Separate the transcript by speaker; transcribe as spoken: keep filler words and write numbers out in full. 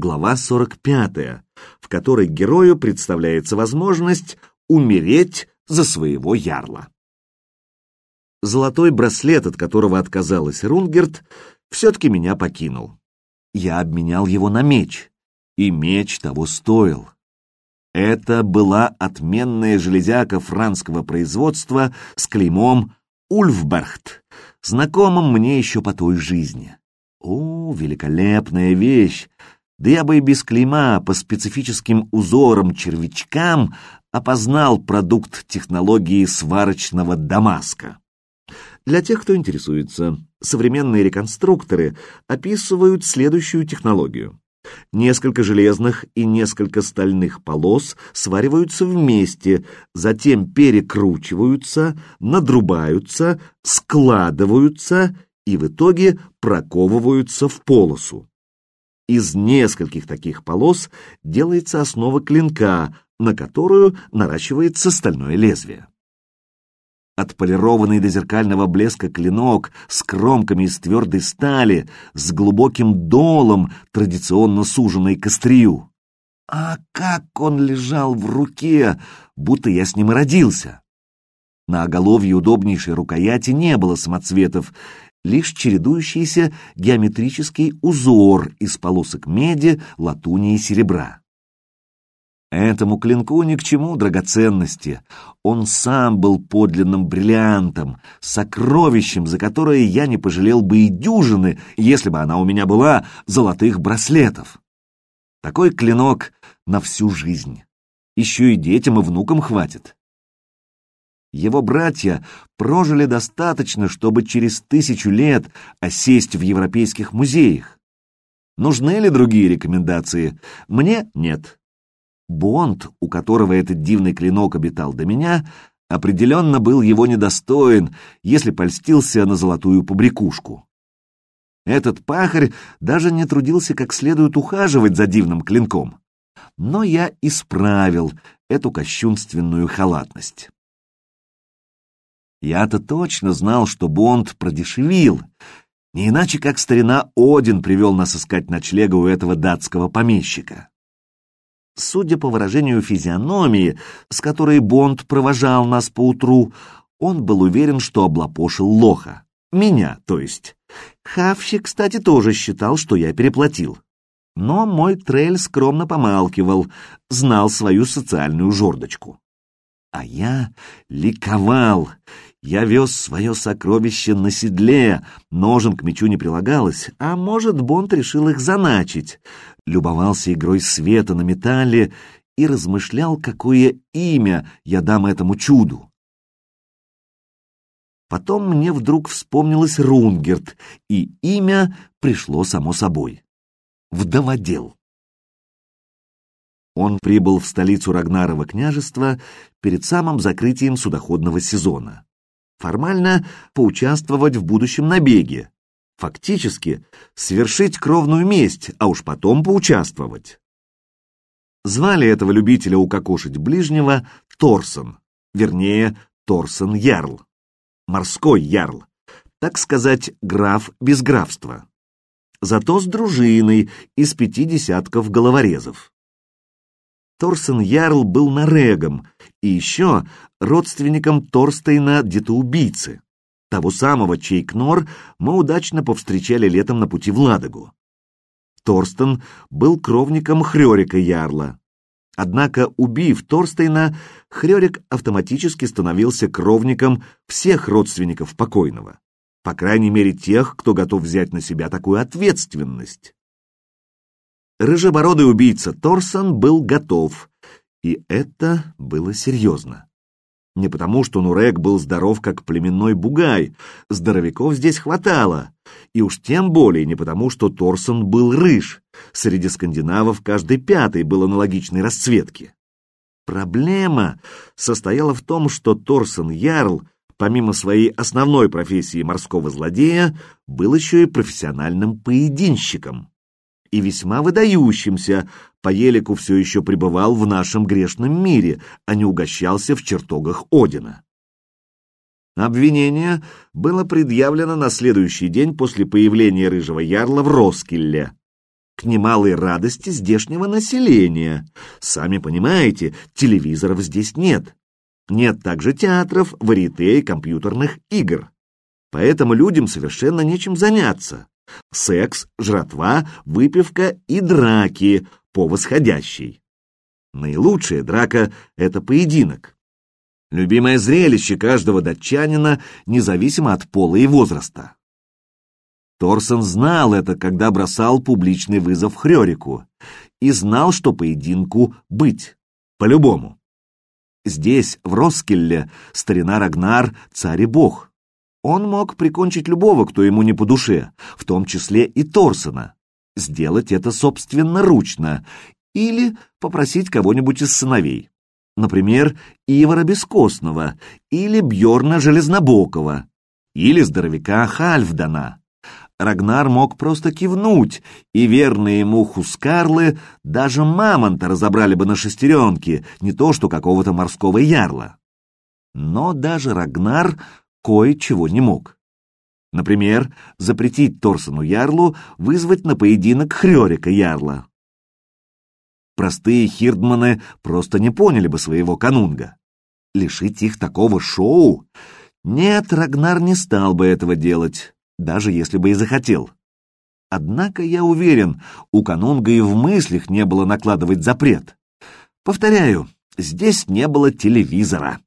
Speaker 1: глава сорок пятая, в которой герою представляется возможность умереть за своего ярла. Золотой браслет, от которого отказалась Рунгерт, все-таки меня покинул. Я обменял его на меч, и меч того стоил. Это была отменная железяка франского производства с клеймом «Ульфберхт», знакомым мне еще по той жизни. О, великолепная вещь! Да я бы и без клейма по специфическим узорам-червячкам опознал продукт технологии сварочного Дамаска. Для тех, кто интересуется, современные реконструкторы описывают следующую технологию. Несколько железных и несколько стальных полос свариваются вместе, затем перекручиваются, надрубаются, складываются и в итоге проковываются в полосу. Из нескольких таких полос делается основа клинка, на которую наращивается стальное лезвие. Отполированный до зеркального блеска клинок с кромками из твердой стали, с глубоким долом, традиционно суженной к острию. А как он лежал в руке, будто я с ним и родился! На оголовье удобнейшей рукояти не было самоцветов, лишь чередующийся геометрический узор из полосок меди, латуни и серебра. Этому клинку ни к чему драгоценности. Он сам был подлинным бриллиантом, сокровищем, за которое я не пожалел бы и дюжины, если бы она у меня была, золотых браслетов. Такой клинок на всю жизнь. Еще и детям и внукам хватит. Его братья прожили достаточно, чтобы через тысячу лет осесть в европейских музеях. Нужны ли другие рекомендации? Мне нет. Бонд, у которого этот дивный клинок обитал до меня, определенно был его недостоин, если польстился на золотую побрякушку. Этот пахарь даже не трудился как следует ухаживать за дивным клинком. Но я исправил эту кощунственную халатность. Я-то точно знал, что Бонд продешевил, не иначе как старина Один привел нас искать ночлега у этого датского помещика. Судя по выражению физиономии, с которой Бонд провожал нас поутру, он был уверен, что облапошил лоха. Меня, то есть. Хавщик, кстати, тоже считал, что я переплатил. Но мой трель скромно помалкивал, знал свою социальную жердочку. А я ликовал. Я вез свое сокровище на седле, ножен к мечу не прилагалось, а может, Бонд решил их заначить. Любовался игрой света на металле и размышлял, какое имя я дам этому чуду. Потом мне вдруг вспомнилась Рунгерт, и имя пришло само собой. Вдоводел. Он прибыл в столицу Рагнарова княжества перед самым закрытием судоходного сезона. Формально поучаствовать в будущем набеге. Фактически совершить кровную месть, а уж потом поучаствовать. Звали этого любителя укокошить ближнего Торсон, вернее, Торсон Ярл. Морской ярл, так сказать, граф без графства. Зато с дружиной из пяти десятков головорезов. Торсон Ярл был норегом и еще родственником Торстейна Детоубийцы, того самого, чей кнор мы удачно повстречали летом на пути в Ладогу. Торстен был кровником Хрёрика Ярла. Однако, убив Торстейна, Хрёрик автоматически становился кровником всех родственников покойного, по крайней мере тех, кто готов взять на себя такую ответственность. Рыжебородый убийца Торсон был готов, и это было серьезно. Не потому, что Нурек был здоров, как племенной бугай, здоровяков здесь хватало, и уж тем более не потому, что Торсон был рыж, среди скандинавов каждый пятый был аналогичной расцветки. Проблема состояла в том, что Торсон Ярл, помимо своей основной профессии морского злодея, был еще и профессиональным поединщиком. И весьма выдающимся, по елику все еще пребывал в нашем грешном мире, а не угощался в чертогах Одина. Обвинение было предъявлено на следующий день после появления рыжего ярла в Роскилле. к немалой радости здешнего населения. Сами понимаете, телевизоров здесь нет. Нет также театров, варьете и компьютерных игр. Поэтому людям совершенно нечем заняться. Секс, жратва, выпивка и драки по восходящей. Наилучшая драка — это поединок. Любимое зрелище каждого датчанина, независимо от пола и возраста. Торсон знал это, когда бросал публичный вызов Хрёрику, и знал, что поединку быть, по-любому. Здесь, в Роскелле, старина Рагнар — царь и бог. Он мог прикончить любого, кто ему не по душе, в том числе и Торсона. Сделать это собственноручно или попросить кого-нибудь из сыновей. Например, Ивара Бескостного или Бьорна Железнобокова или здоровяка Хальфдана. Рагнар мог просто кивнуть, и верные ему хускарлы даже мамонта разобрали бы на шестеренки, не то что какого-то морского ярла. Но даже Рагнар кое-чего не мог. Например, запретить Торсону Ярлу вызвать на поединок Хрёрика Ярла. Простые хирдманы просто не поняли бы своего канунга. Лишить их такого шоу? Нет, Рагнар не стал бы этого делать, даже если бы и захотел. Однако я уверен, у канунга и в мыслях не было накладывать запрет. Повторяю, здесь не было телевизора.